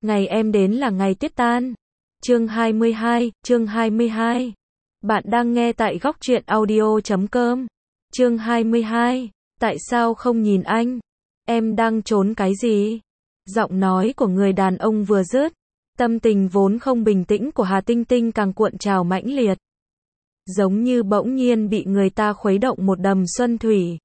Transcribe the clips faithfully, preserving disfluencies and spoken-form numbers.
Ngày em đến là ngày tuyết tan. Chương hai mươi hai, chương hai mươi hai. Bạn đang nghe tại góc truyện audio chấm com. Chương hai mươi hai. Tại sao không nhìn anh? Em đang trốn cái gì? Giọng nói của người đàn ông vừa dứt, tâm tình vốn không bình tĩnh của Hà Tinh Tinh càng cuộn trào mãnh liệt. Giống như bỗng nhiên bị người ta khuấy động một đầm xuân thủy.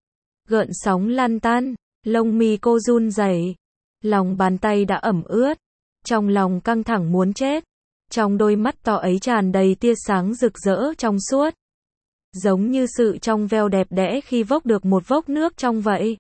Gợn sóng lan tan, lông mi cô run rẩy, lòng bàn tay đã ẩm ướt, trong lòng căng thẳng muốn chết. Trong đôi mắt to ấy tràn đầy tia sáng rực rỡ trong suốt, giống như sự trong veo đẹp đẽ khi vốc được một vốc nước trong vậy.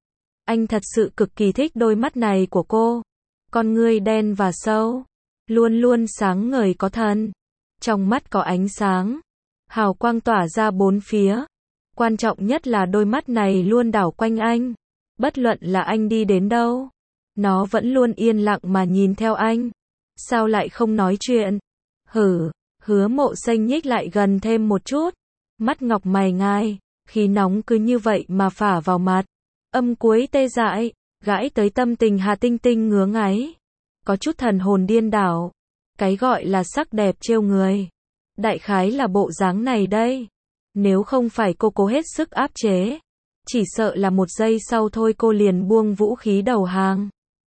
Anh thật sự cực kỳ thích đôi mắt này của cô. Con ngươi đen và sâu, luôn luôn sáng ngời có thần. Trong mắt có ánh sáng, hào quang tỏa ra bốn phía. Quan trọng nhất là đôi mắt này luôn đảo quanh anh. Bất luận là anh đi đến đâu, nó vẫn luôn yên lặng mà nhìn theo anh. Sao lại không nói chuyện? Hử, Hứa Mộ Xanh nhích lại gần thêm một chút. Mắt ngọc mày ngai, khí nóng cứ như vậy mà phả vào mặt. Âm cuối tê dại, gãi tới tâm tình Hà Tinh Tinh ngứa ngáy. Có chút thần hồn điên đảo. Cái gọi là sắc đẹp trêu người, đại khái là bộ dáng này đây. Nếu không phải cô cố hết sức áp chế, chỉ sợ là một giây sau thôi cô liền buông vũ khí đầu hàng.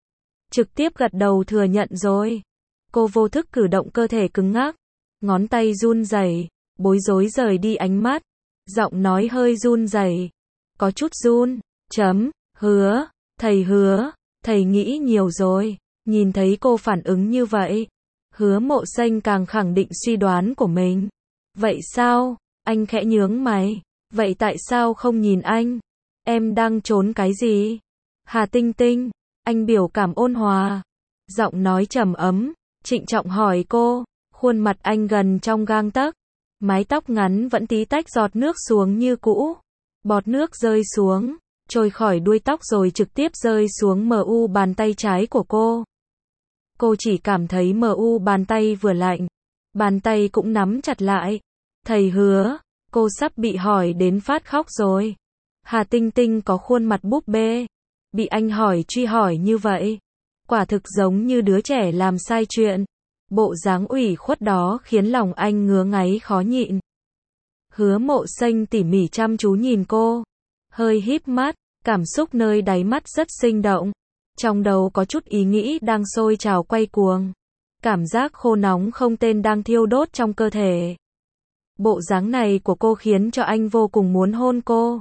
Trực tiếp gật đầu thừa nhận rồi. Cô vô thức cử động cơ thể cứng ngắc, ngón tay run rẩy, bối rối rời đi ánh mắt, giọng nói hơi run rẩy, có chút run, chấm, hứa, thầy hứa, thầy nghĩ nhiều rồi. Nhìn thấy cô phản ứng như vậy, Hứa Mộ Xanh càng khẳng định suy đoán của mình. Vậy sao? Anh khẽ nhướng mày. Vậy tại sao không nhìn anh? Em đang trốn cái gì? Hà Tinh Tinh, anh biểu cảm ôn hòa, giọng nói trầm ấm, trịnh trọng hỏi cô. Khuôn mặt anh gần trong gang tấc, mái tóc ngắn vẫn tí tách giọt nước xuống như cũ. Bọt nước rơi xuống, trôi khỏi đuôi tóc rồi trực tiếp rơi xuống mờ u bàn tay trái của cô. Cô chỉ cảm thấy mờ u bàn tay vừa lạnh, bàn tay cũng nắm chặt lại. Thầy hứa, cô sắp bị hỏi đến phát khóc rồi. Hà Tinh Tinh có khuôn mặt búp bê, bị anh hỏi truy hỏi như vậy, quả thực giống như đứa trẻ làm sai chuyện. Bộ dáng ủy khuất đó khiến lòng anh ngứa ngáy khó nhịn. Hứa Mộ Xanh tỉ mỉ chăm chú nhìn cô, hơi híp mắt, cảm xúc nơi đáy mắt rất sinh động. Trong đầu có chút ý nghĩ đang sôi trào quay cuồng. Cảm giác khô nóng không tên đang thiêu đốt trong cơ thể. Bộ dáng này của cô khiến cho anh vô cùng muốn hôn cô.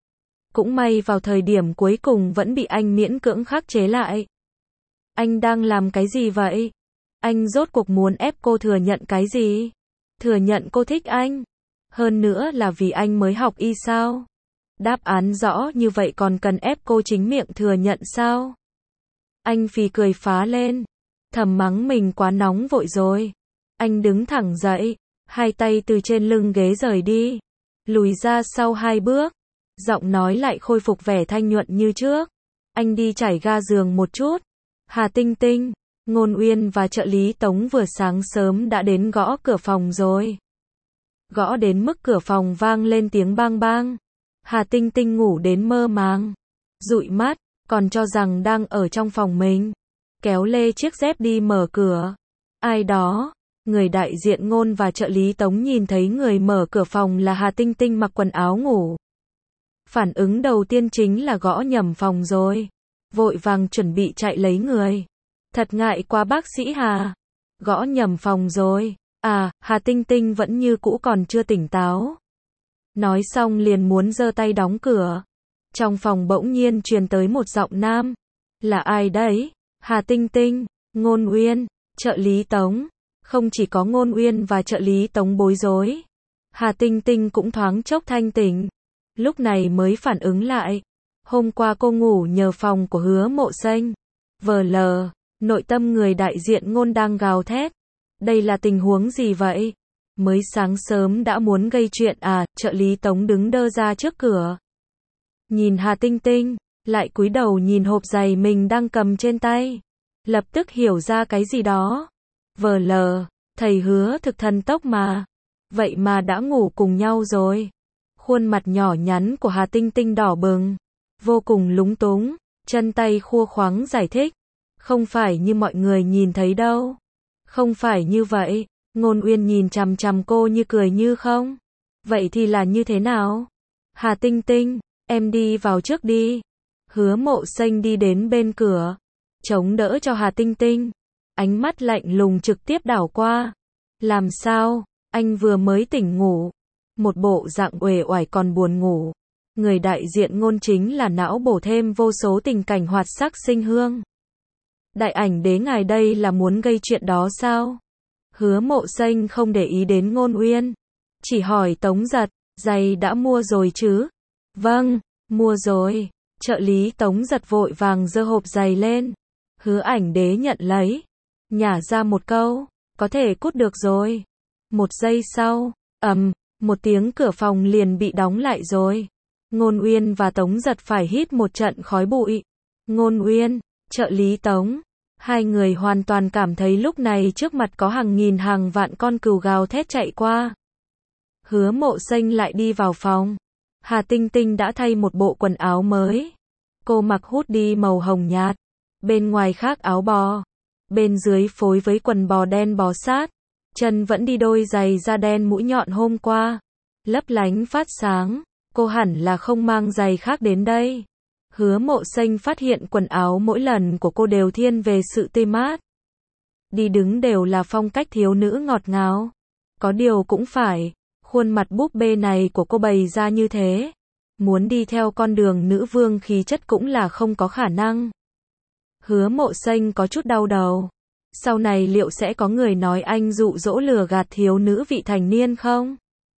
Cũng may vào thời điểm cuối cùng vẫn bị anh miễn cưỡng khắc chế lại. Anh đang làm cái gì vậy? Anh rốt cuộc muốn ép cô thừa nhận cái gì? Thừa nhận cô thích anh? Hơn nữa là vì anh mới học y sao? Đáp án rõ như vậy còn cần ép cô chính miệng thừa nhận sao? Anh phì cười phá lên, thầm mắng mình quá nóng vội rồi. Anh đứng thẳng dậy, hai tay từ trên lưng ghế rời đi, lùi ra sau hai bước, giọng nói lại khôi phục vẻ thanh nhuận như trước. Anh đi trải ga giường một chút. Hà Tinh Tinh, Ngôn Uyên và trợ lý Tống vừa sáng sớm đã đến gõ cửa phòng rồi. Gõ đến mức cửa phòng vang lên tiếng bang bang. Hà Tinh Tinh ngủ đến mơ màng, dụi mắt, còn cho rằng đang ở trong phòng mình. Kéo lê chiếc dép đi mở cửa. Ai đó? Người đại diện Ngôn và trợ lý Tống nhìn thấy người mở cửa phòng là Hà Tinh Tinh mặc quần áo ngủ. Phản ứng đầu tiên chính là gõ nhầm phòng rồi. Vội vàng chuẩn bị chạy lấy người. Thật ngại quá bác sĩ Hà. Gõ nhầm phòng rồi. À, Hà Tinh Tinh vẫn như cũ còn chưa tỉnh táo. Nói xong liền muốn giơ tay đóng cửa. Trong phòng bỗng nhiên truyền tới một giọng nam. Là ai đấy? Hà Tinh Tinh, Ngôn Uyên, trợ lý Tống. Không chỉ có Ngôn Uyên và trợ lý Tống bối rối, Hà Tinh Tinh cũng thoáng chốc thanh tỉnh. Lúc này mới phản ứng lại. Hôm qua cô ngủ nhờ phòng của Hứa Mộ Xanh. Vờ lờ, nội tâm người đại diện Ngôn đang gào thét. Đây là tình huống gì vậy? Mới sáng sớm đã muốn gây chuyện à? Trợ lý Tống đứng đơ ra trước cửa, nhìn Hà Tinh Tinh, lại cúi đầu nhìn hộp giày mình đang cầm trên tay. Lập tức hiểu ra cái gì đó. Vờ lờ, thầy hứa thực thần tốc mà. Vậy mà đã ngủ cùng nhau rồi. Khuôn mặt nhỏ nhắn của Hà Tinh Tinh đỏ bừng, vô cùng lúng túng, chân tay khua khoắng giải thích. Không phải như mọi người nhìn thấy đâu. Không phải như vậy. Ngôn Uyên nhìn chằm chằm cô như cười như không. Vậy thì là như thế nào? Hà Tinh Tinh, em đi vào trước đi. Hứa Mộ Xanh đi đến bên cửa, chống đỡ cho Hà Tinh Tinh. Ánh mắt lạnh lùng trực tiếp đảo qua. Làm sao? Anh vừa mới tỉnh ngủ. Một bộ dạng uể oải còn buồn ngủ. Người đại diện Ngôn chính là não bổ thêm vô số tình cảnh hoạt sắc sinh hương. Đại ảnh đế ngài đây là muốn gây chuyện đó sao? Hứa Mộ Xanh không để ý đến Ngôn Uyên, chỉ hỏi Tống Giật, giày đã mua rồi chứ? Vâng, mua rồi. Trợ lý Tống Giật vội vàng giơ hộp giày lên. Hứa ảnh đế nhận lấy, nhả ra một câu, có thể cút được rồi. Một giây sau, ầm, một tiếng cửa phòng liền bị đóng lại rồi. Ngôn Uyên và Tống Giật phải hít một trận khói bụi. Ngôn Uyên, trợ lý Tống, hai người hoàn toàn cảm thấy lúc này trước mặt có hàng nghìn hàng vạn con cừu gào thét chạy qua. Hứa Mộ Xanh lại đi vào phòng. Hà Tinh Tinh đã thay một bộ quần áo mới. Cô mặc hoodie màu hồng nhạt, bên ngoài khác áo bò, bên dưới phối với quần bò đen bó sát, chân vẫn đi đôi giày da đen mũi nhọn hôm qua, lấp lánh phát sáng. Cô hẳn là không mang giày khác đến đây. Hứa Mộ Xanh phát hiện quần áo mỗi lần của cô đều thiên về sự tươi mát. Đi đứng đều là phong cách thiếu nữ ngọt ngào. Có điều cũng phải, khuôn mặt búp bê này của cô bày ra như thế, muốn đi theo con đường nữ vương khí chất cũng là không có khả năng. Hứa Mộ Xanh có chút đau đầu. Sau này liệu sẽ có người nói anh dụ dỗ lừa gạt thiếu nữ vị thành niên không?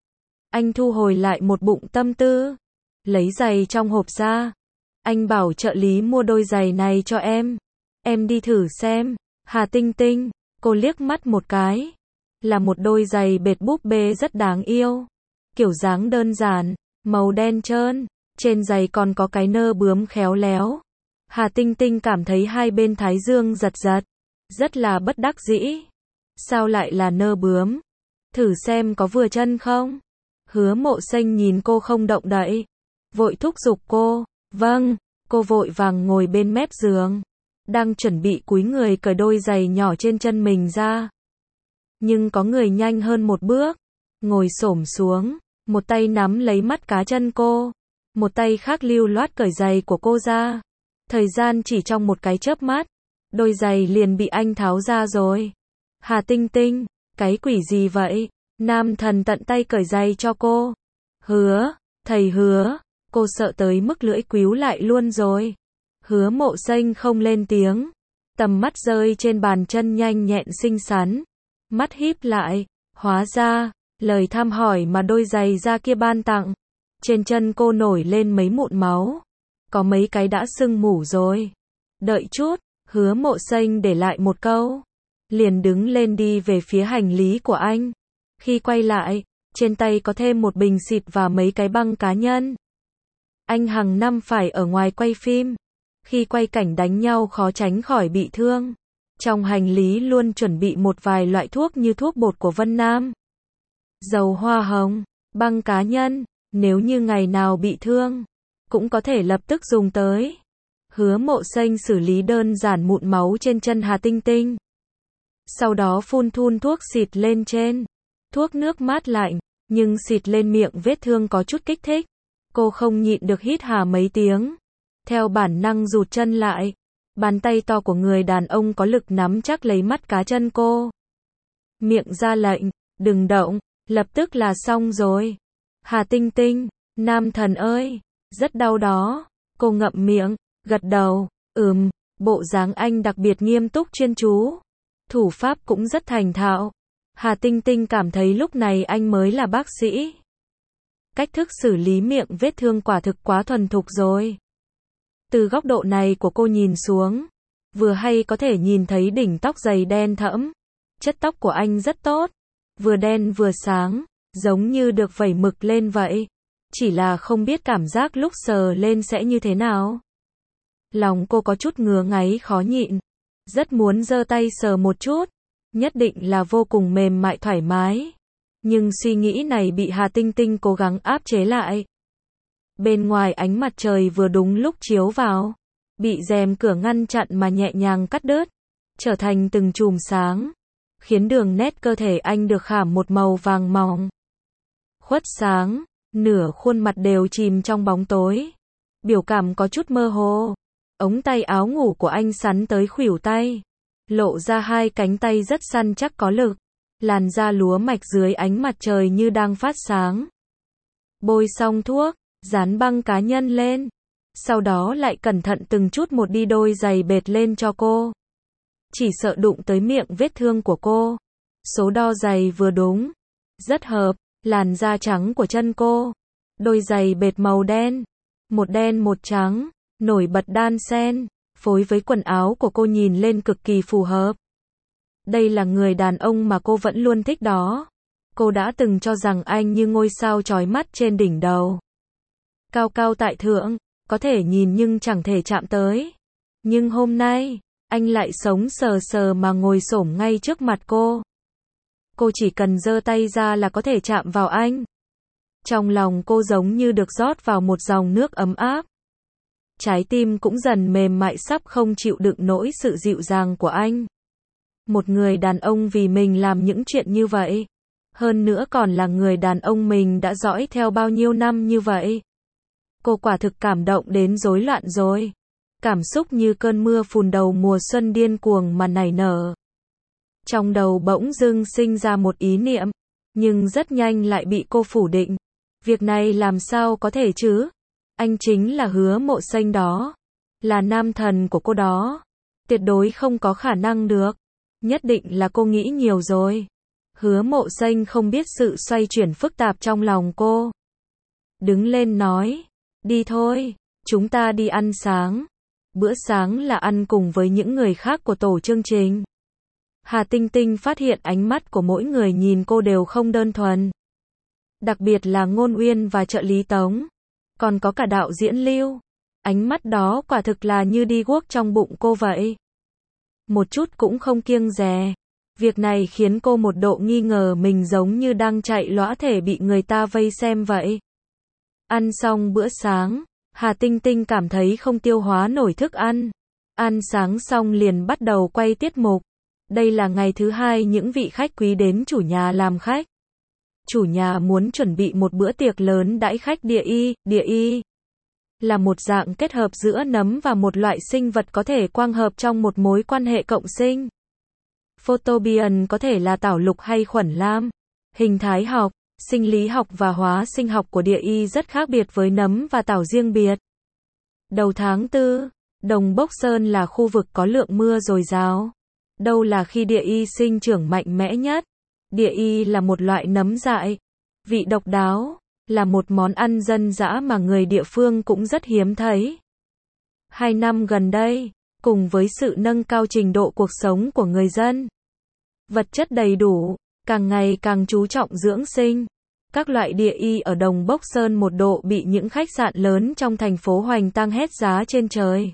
Anh thu hồi lại một bụng tâm tư, lấy giày trong hộp ra. Anh bảo trợ lý mua đôi giày này cho em. Em đi thử xem. Hà Tinh Tinh, cô liếc mắt một cái. Là một đôi giày bệt búp bê rất đáng yêu. Kiểu dáng đơn giản, màu đen trơn. Trên giày còn có cái nơ bướm khéo léo. Hà Tinh Tinh cảm thấy hai bên thái dương giật giật. Rất là bất đắc dĩ. Sao lại là nơ bướm? Thử xem có vừa chân không? Hứa Mộ Xanh nhìn cô không động đậy, vội thúc giục cô. Vâng, cô vội vàng ngồi bên mép giường, đang chuẩn bị cúi người cởi đôi giày nhỏ trên chân mình ra. Nhưng có người nhanh hơn một bước, ngồi xổm xuống, một tay nắm lấy mắt cá chân cô, một tay khác lưu loát cởi giày của cô ra. Thời gian chỉ trong một cái chớp mắt, đôi giày liền bị anh tháo ra rồi. Hà Tinh Tinh, cái quỷ gì vậy? Nam thần tận tay cởi giày cho cô. Hứa, thầy hứa, cô sợ tới mức lưỡi quíu lại luôn rồi. Hứa Mộ Xanh không lên tiếng, tầm mắt rơi trên bàn chân nhanh nhẹn xinh xắn, mắt híp lại, hóa ra, lời thăm hỏi mà đôi giày da kia ban tặng. Trên chân cô nổi lên mấy mụn máu, có mấy cái đã sưng mủ rồi. Đợi chút, Hứa Mộ Xanh để lại một câu, liền đứng lên đi về phía hành lý của anh. Khi quay lại, trên tay có thêm một bình xịt và mấy cái băng cá nhân. Anh hàng năm phải ở ngoài quay phim. Khi quay cảnh đánh nhau khó tránh khỏi bị thương. Trong hành lý luôn chuẩn bị một vài loại thuốc như thuốc bột của Vân Nam, dầu hoa hồng, băng cá nhân, nếu như ngày nào bị thương, cũng có thể lập tức dùng tới. Hứa Mộ Xanh xử lý đơn giản mụn máu trên chân Hà Tinh Tinh. Sau đó phun thun thuốc xịt lên trên. Thuốc nước mát lạnh, nhưng xịt lên miệng vết thương có chút kích thích. Cô không nhịn được hít hà mấy tiếng. Theo bản năng rụt chân lại. Bàn tay to của người đàn ông có lực nắm chắc lấy mắt cá chân cô. Miệng ra lệnh, đừng động, lập tức là xong rồi. Hà Tinh Tinh, nam thần ơi, rất đau đó. Cô ngậm miệng, gật đầu, ừm, bộ dáng anh đặc biệt nghiêm túc chuyên chú. Thủ pháp cũng rất thành thạo. Hà Tinh Tinh cảm thấy lúc này anh mới là bác sĩ. Cách thức xử lý miệng vết thương quả thực quá thuần thục rồi. Từ góc độ này của cô nhìn xuống, vừa hay có thể nhìn thấy đỉnh tóc dày đen thẫm. Chất tóc của anh rất tốt, vừa đen vừa sáng, giống như được vẩy mực lên vậy. Chỉ là không biết cảm giác lúc sờ lên sẽ như thế nào. Lòng cô có chút ngứa ngáy khó nhịn, rất muốn giơ tay sờ một chút. Nhất định là vô cùng mềm mại thoải mái. Nhưng suy nghĩ này bị Hà Tinh Tinh cố gắng áp chế lại. Bên ngoài ánh mặt trời vừa đúng lúc chiếu vào. bị rèm cửa ngăn chặn mà nhẹ nhàng cắt đứt, trở thành từng chùm sáng, khiến đường nét cơ thể anh được khảm một màu vàng mỏng. Khuất sáng, nửa khuôn mặt đều chìm trong bóng tối. Biểu cảm có chút mơ hồ. Ống tay áo ngủ của anh sắn tới khuỷu tay, lộ ra hai cánh tay rất săn chắc có lực. Làn da lúa mạch dưới ánh mặt trời như đang phát sáng. Bôi xong thuốc, dán băng cá nhân lên. Sau đó lại cẩn thận từng chút một đi đôi giày bệt lên cho cô. Chỉ sợ đụng tới miệng vết thương của cô. Số đo giày vừa đúng, rất hợp, làn da trắng của chân cô. Đôi giày bệt màu đen, một đen một trắng, nổi bật đan xen, phối với quần áo của cô nhìn lên cực kỳ phù hợp. Đây là người đàn ông mà cô vẫn luôn thích đó. Cô đã từng cho rằng anh như ngôi sao chói mắt trên đỉnh đầu. Cao cao tại thượng, có thể nhìn nhưng chẳng thể chạm tới. Nhưng hôm nay, anh lại sống sờ sờ mà ngồi xổm ngay trước mặt cô. Cô chỉ cần giơ tay ra là có thể chạm vào anh. Trong lòng cô giống như được rót vào một dòng nước ấm áp. Trái tim cũng dần mềm mại sắp không chịu đựng nổi sự dịu dàng của anh. Một người đàn ông vì mình làm những chuyện như vậy. Hơn nữa còn là người đàn ông mình đã dõi theo bao nhiêu năm như vậy. Cô quả thực cảm động đến rối loạn rồi. Cảm xúc như cơn mưa phùn đầu mùa xuân điên cuồng mà nảy nở. Trong đầu bỗng dưng sinh ra một ý niệm, nhưng rất nhanh lại bị cô phủ định. Việc này làm sao có thể chứ? Anh chính là Hứa Mộ Xanh đó. Là nam thần của cô đó. Tuyệt đối không có khả năng được. Nhất định là cô nghĩ nhiều rồi. Hứa Mộ Xanh không biết sự xoay chuyển phức tạp trong lòng cô. Đứng lên nói, đi thôi, chúng ta đi ăn sáng. Bữa sáng là ăn cùng với những người khác của tổ chương trình. Hà Tinh Tinh phát hiện ánh mắt của mỗi người nhìn cô đều không đơn thuần. Đặc biệt là Ngôn Uyên và trợ lý Tống. Còn có cả đạo diễn Lưu. Ánh mắt đó quả thực là như đi guốc trong bụng cô vậy. Một chút cũng không kiêng dè. Việc này khiến cô một độ nghi ngờ mình giống như đang chạy lõa thể bị người ta vây xem vậy. Ăn xong bữa sáng, Hà Tinh Tinh cảm thấy không tiêu hóa nổi thức ăn. Ăn sáng xong liền bắt đầu quay tiết mục. Đây là ngày thứ hai những vị khách quý đến chủ nhà làm khách. Chủ nhà muốn chuẩn bị một bữa tiệc lớn đãi khách địa y. Địa y là một dạng kết hợp giữa nấm và một loại sinh vật có thể quang hợp trong một mối quan hệ cộng sinh. Photobian có thể là tảo lục hay khuẩn lam. Hình thái học, sinh lý học và hóa sinh học của địa y rất khác biệt với nấm và tảo riêng biệt. Đầu tháng tư, Đồng Bốc Sơn là khu vực có lượng mưa dồi dào. Đâu là khi địa y sinh trưởng mạnh mẽ nhất. Địa y là một loại nấm dại, vị độc đáo, là một món ăn dân dã mà người địa phương cũng rất hiếm thấy. Hai năm gần đây, cùng với sự nâng cao trình độ cuộc sống của người dân, vật chất đầy đủ, càng ngày càng chú trọng dưỡng sinh. Các loại địa y ở Đồng Bốc Sơn một độ bị những khách sạn lớn trong thành phố hoành tăng hết giá trên trời.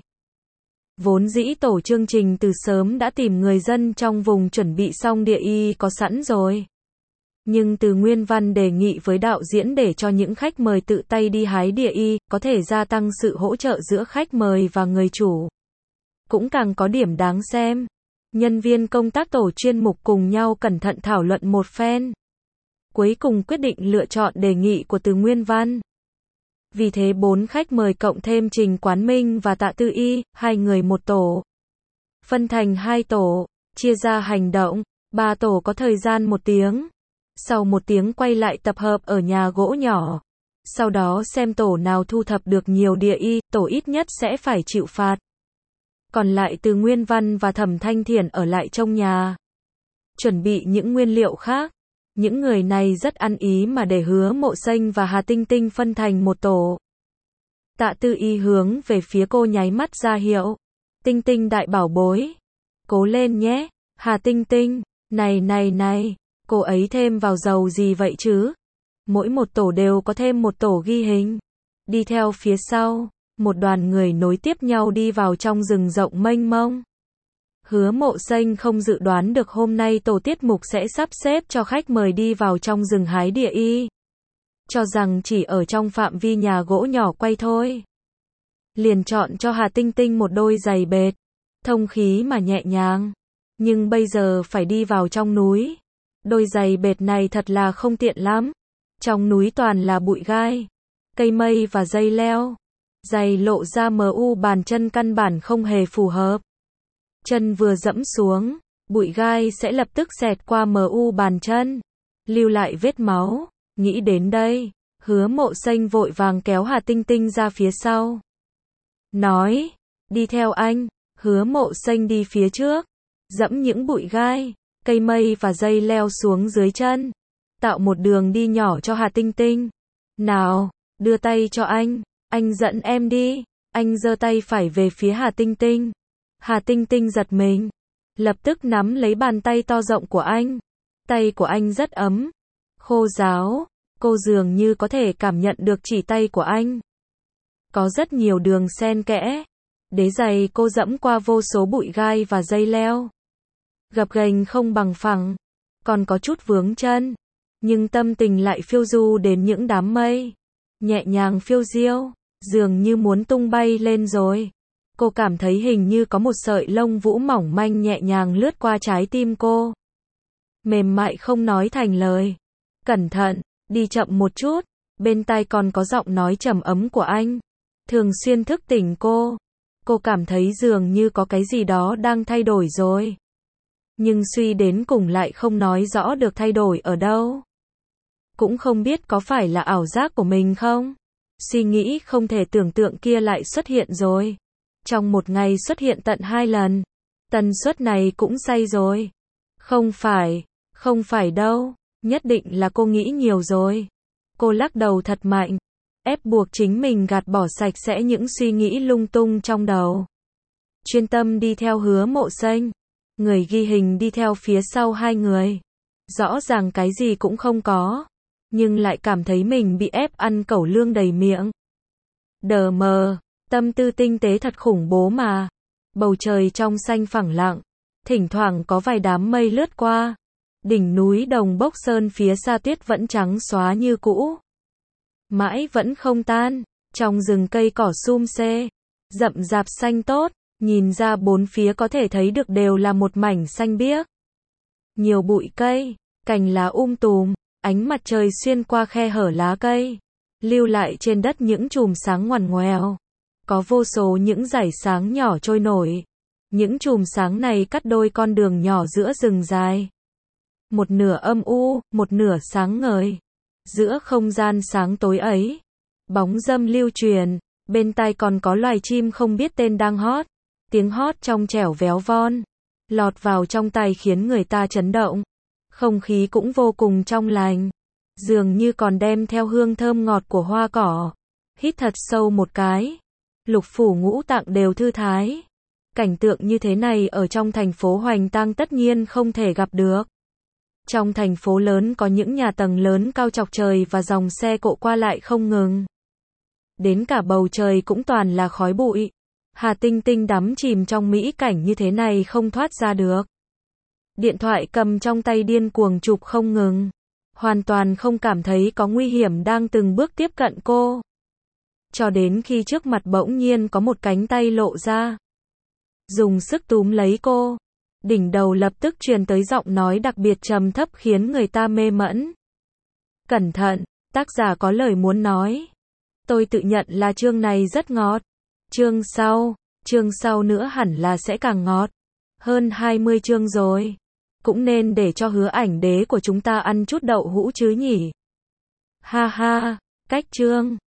Vốn dĩ tổ chương trình từ sớm đã tìm người dân trong vùng chuẩn bị xong địa y có sẵn rồi. Nhưng Từ Nguyên Văn đề nghị với đạo diễn để cho những khách mời tự tay đi hái địa y, có thể gia tăng sự hỗ trợ giữa khách mời và người chủ. Cũng càng có điểm đáng xem. Nhân viên công tác tổ chuyên mục cùng nhau cẩn thận thảo luận một phen. Cuối cùng quyết định lựa chọn đề nghị của Từ Nguyên Văn. Vì thế bốn khách mời cộng thêm Trình Quán Minh và Tạ Tư Y, hai người một tổ. Phân thành hai tổ, chia ra hành động, ba tổ có thời gian một tiếng. Sau một tiếng quay lại tập hợp ở nhà gỗ nhỏ. Sau đó xem tổ nào thu thập được nhiều địa y, tổ ít nhất sẽ phải chịu phạt. Còn lại Từ Nguyên Văn và Thẩm Thanh Thiển ở lại trong nhà. Chuẩn bị những nguyên liệu khác. Những người này rất ăn ý mà để Hứa Mộ Xanh và Hà Tinh Tinh phân thành một tổ. Tạ Tư Y hướng về phía cô nháy mắt ra hiệu. Tinh Tinh đại bảo bối. Cố lên nhé, Hà Tinh Tinh. Này này này, cô ấy thêm vào dầu gì vậy chứ? Mỗi một tổ đều có thêm một tổ ghi hình. Đi theo phía sau, một đoàn người nối tiếp nhau đi vào trong rừng rộng mênh mông. Hứa Mộ Xanh không dự đoán được hôm nay tổ tiết mục sẽ sắp xếp cho khách mời đi vào trong rừng hái địa y. Cho rằng chỉ ở trong phạm vi nhà gỗ nhỏ quay thôi. liền chọn cho Hà Tinh Tinh một đôi giày bệt, thông khí mà nhẹ nhàng. Nhưng bây giờ phải đi vào trong núi. Đôi giày bệt này thật là không tiện lắm. Trong núi toàn là bụi gai, cây mây và dây leo. Giày lộ ra mờ u bàn chân căn bản không hề phù hợp. Chân vừa dẫm xuống, bụi gai sẽ lập tức xẹt qua mờ u bàn chân, lưu lại vết máu. Nghĩ đến đây, Hứa Mộ Xanh vội vàng kéo Hà Tinh Tinh ra phía sau. Nói, đi theo anh. Hứa Mộ Xanh đi phía trước, dẫm những bụi gai, cây mây và dây leo xuống dưới chân, tạo một đường đi nhỏ cho Hà Tinh Tinh. Nào, đưa tay cho anh, anh dẫn em đi. Anh giơ tay phải về phía Hà Tinh Tinh. Hà Tinh Tinh giật mình, lập tức nắm lấy bàn tay to rộng của anh. Tay của anh rất ấm, khô ráo, cô dường như có thể cảm nhận được chỉ tay của anh. Có rất nhiều đường xen kẽ. Đế giày cô dẫm qua vô số bụi gai và dây leo. Gập ghềnh không bằng phẳng, còn có chút vướng chân. Nhưng tâm tình lại phiêu du đến những đám mây. Nhẹ nhàng phiêu diêu, dường như muốn tung bay lên rồi. Cô cảm thấy hình như có một sợi lông vũ mỏng manh nhẹ nhàng lướt qua trái tim cô. Mềm mại không nói thành lời. Cẩn thận, đi chậm một chút. Bên tai còn có giọng nói trầm ấm của anh, thường xuyên thức tỉnh cô. Cô cảm thấy dường như có cái gì đó đang thay đổi rồi. Nhưng suy đến cùng lại không nói rõ được thay đổi ở đâu. Cũng không biết có phải là ảo giác của mình không? Suy nghĩ không thể tưởng tượng kia lại xuất hiện rồi. Trong một ngày xuất hiện tận hai lần. Tần suất này cũng say rồi. Không phải, không phải đâu. Nhất định là cô nghĩ nhiều rồi. Cô lắc đầu thật mạnh, ép buộc chính mình gạt bỏ sạch sẽ những suy nghĩ lung tung trong đầu. Chuyên tâm đi theo Hứa Mộ Xanh. Người ghi hình đi theo phía sau hai người. Rõ ràng cái gì cũng không có, nhưng lại cảm thấy mình bị ép ăn cẩu lương đầy miệng. Đờ mờ, tâm tư tinh tế thật khủng bố mà. Bầu trời trong xanh phẳng lặng, thỉnh thoảng có vài đám mây lướt qua. Đỉnh núi Đồng Bốc Sơn phía xa tuyết vẫn trắng xóa như cũ. Mãi vẫn không tan. Trong rừng cây cỏ sum xê, rậm rạp xanh tốt, nhìn ra bốn phía có thể thấy được đều là một mảnh xanh biếc. Nhiều bụi cây, cành lá um tùm, ánh mặt trời xuyên qua khe hở lá cây, lưu lại trên đất những chùm sáng ngoằn ngoèo. Có vô số những dải sáng nhỏ trôi nổi. Những chùm sáng này cắt đôi con đường nhỏ giữa rừng dài. Một nửa âm u, một nửa sáng ngời. Giữa không gian sáng tối ấy, bóng dâm lưu truyền, bên tai còn có loài chim không biết tên đang hót. Tiếng hót trong trẻo véo von, lọt vào trong tai khiến người ta chấn động. Không khí cũng vô cùng trong lành, dường như còn đem theo hương thơm ngọt của hoa cỏ. Hít thật sâu một cái, lục phủ ngũ tạng đều thư thái. Cảnh tượng như thế này ở trong thành phố hoành tang tất nhiên không thể gặp được. Trong thành phố lớn có những nhà tầng lớn cao chọc trời và dòng xe cộ qua lại không ngừng. Đến cả bầu trời cũng toàn là khói bụi. Hà Tinh Tinh đắm chìm trong mỹ cảnh như thế này không thoát ra được. Điện thoại cầm trong tay điên cuồng chụp không ngừng. Hoàn toàn không cảm thấy có nguy hiểm đang từng bước tiếp cận cô. Cho đến khi trước mặt bỗng nhiên có một cánh tay lộ ra, dùng sức túm lấy cô. Đỉnh đầu lập tức truyền tới giọng nói đặc biệt trầm thấp khiến người ta mê mẫn. Cẩn thận, tác giả có lời muốn nói. Tôi tự nhận là chương này rất ngọt. Chương sau, chương sau nữa hẳn là sẽ càng ngọt. Hơn hai mươi chương rồi. Cũng nên để cho Hứa Ảnh Đế của chúng ta ăn chút đậu hũ chứ nhỉ. Ha ha, cách chương.